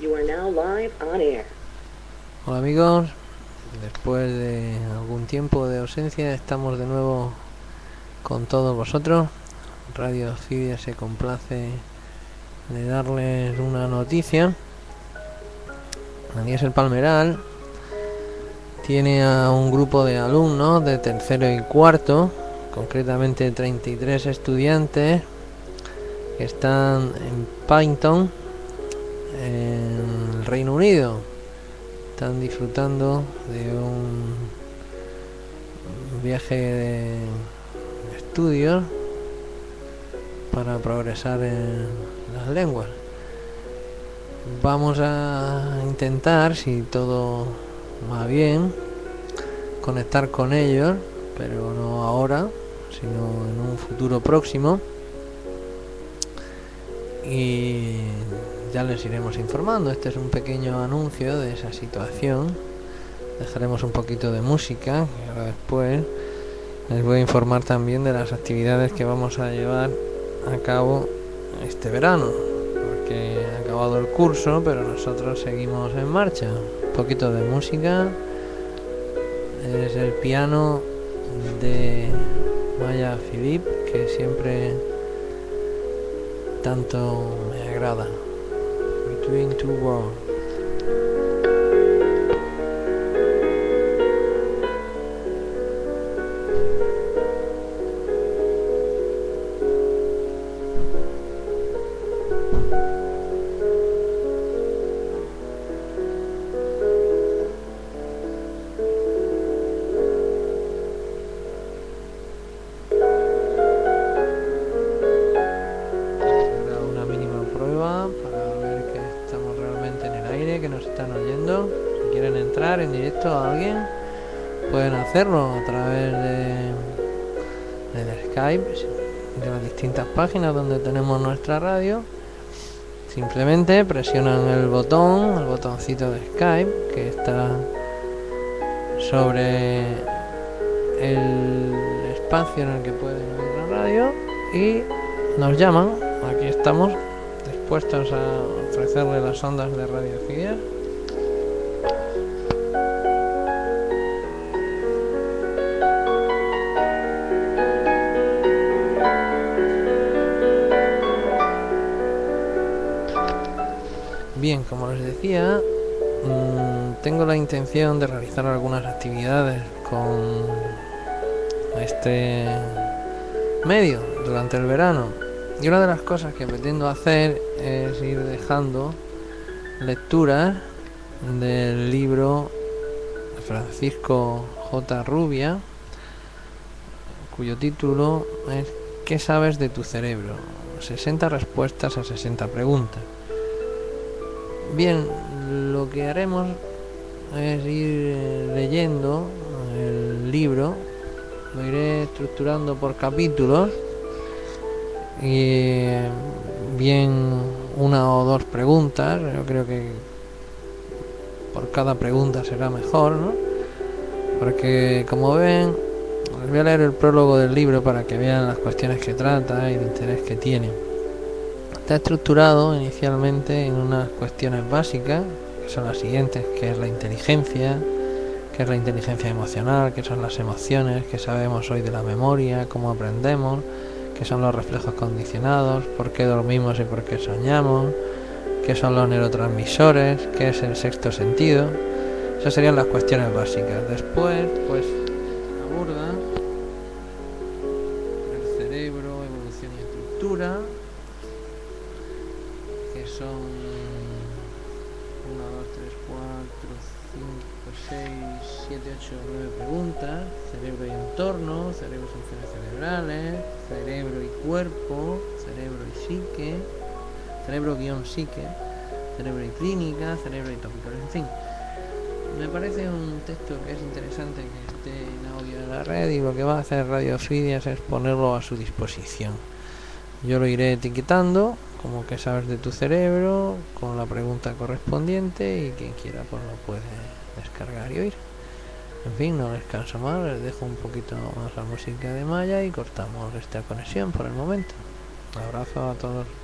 You are now live on air. Hola amigos, después de algún tiempo de ausencia estamos de nuevo con todos vosotros. Radio Orquídea se complace de darles una noticia. Anies El Palmeral tiene a un grupo de alumnos de tercero y cuarto, concretamente 33 estudiantes que están en Paddington, en el Reino Unido. Están disfrutando de un viaje de estudios para progresar en las lenguas. Vamos a intentar, si todo va bien, conectar con ellos, pero no ahora, sino en un futuro próximo, y ya les iremos informando. Este es un pequeño anuncio de esa situación. Dejaremos un poquito de música y ahora después les voy a informar también de las actividades que vamos a llevar a cabo este verano, porque ha acabado el curso, pero nosotros seguimos en marcha. Un poquito de música. Es el piano de Maya Philippe, que siempre tanto me agrada. Between Two Worlds. En directo a alguien, pueden hacerlo a través del Skype, de las distintas páginas donde tenemos nuestra radio. Simplemente presionan el botoncito de Skype que está sobre el espacio en el que pueden oír la radio y nos llaman. Aquí estamos dispuestos a ofrecerle las ondas de Radio Orquídea. Bien, como les decía, tengo la intención de realizar algunas actividades con este medio durante el verano, y una de las cosas que pretendo hacer es ir dejando lecturas del libro de Francisco J. Rubia, cuyo título es ¿Qué sabes de tu cerebro? 60 respuestas a 60 preguntas. Bien, lo que haremos es ir leyendo el libro, lo iré estructurando por capítulos y bien una o dos preguntas. Yo creo que por cada pregunta será mejor, ¿no? Porque como ven, les voy a leer el prólogo del libro para que vean las cuestiones que trata y el interés que tiene. Está estructurado inicialmente en unas cuestiones básicas, que son las siguientes: qué es la inteligencia, qué es la inteligencia emocional, qué son las emociones, qué sabemos hoy de la memoria, cómo aprendemos, qué son los reflejos condicionados, por qué dormimos y por qué soñamos, qué son los neurotransmisores, qué es el sexto sentido. Esas serían las cuestiones básicas. Después, pues, aborda el cerebro, evolución y estructura, que son 1, 2, 3, 4, 5, 6, 7, 8, 9 preguntas. Cerebro y entorno, cerebro y funciones cerebrales, cerebro y cuerpo, cerebro y psique, cerebro-psique, cerebro y clínica, cerebro y tópicos, en fin. Me parece un texto que es interesante que esté en audio en la red, y lo que va a hacer Radio Orquídea es ponerlo a su disposición. Yo lo iré etiquetando como que sabes de tu cerebro, con la pregunta correspondiente, y quien quiera pues lo puede descargar y oír. En fin, no les canso más, les dejo un poquito más la música de Maya y cortamos esta conexión por el momento. Un abrazo a todos.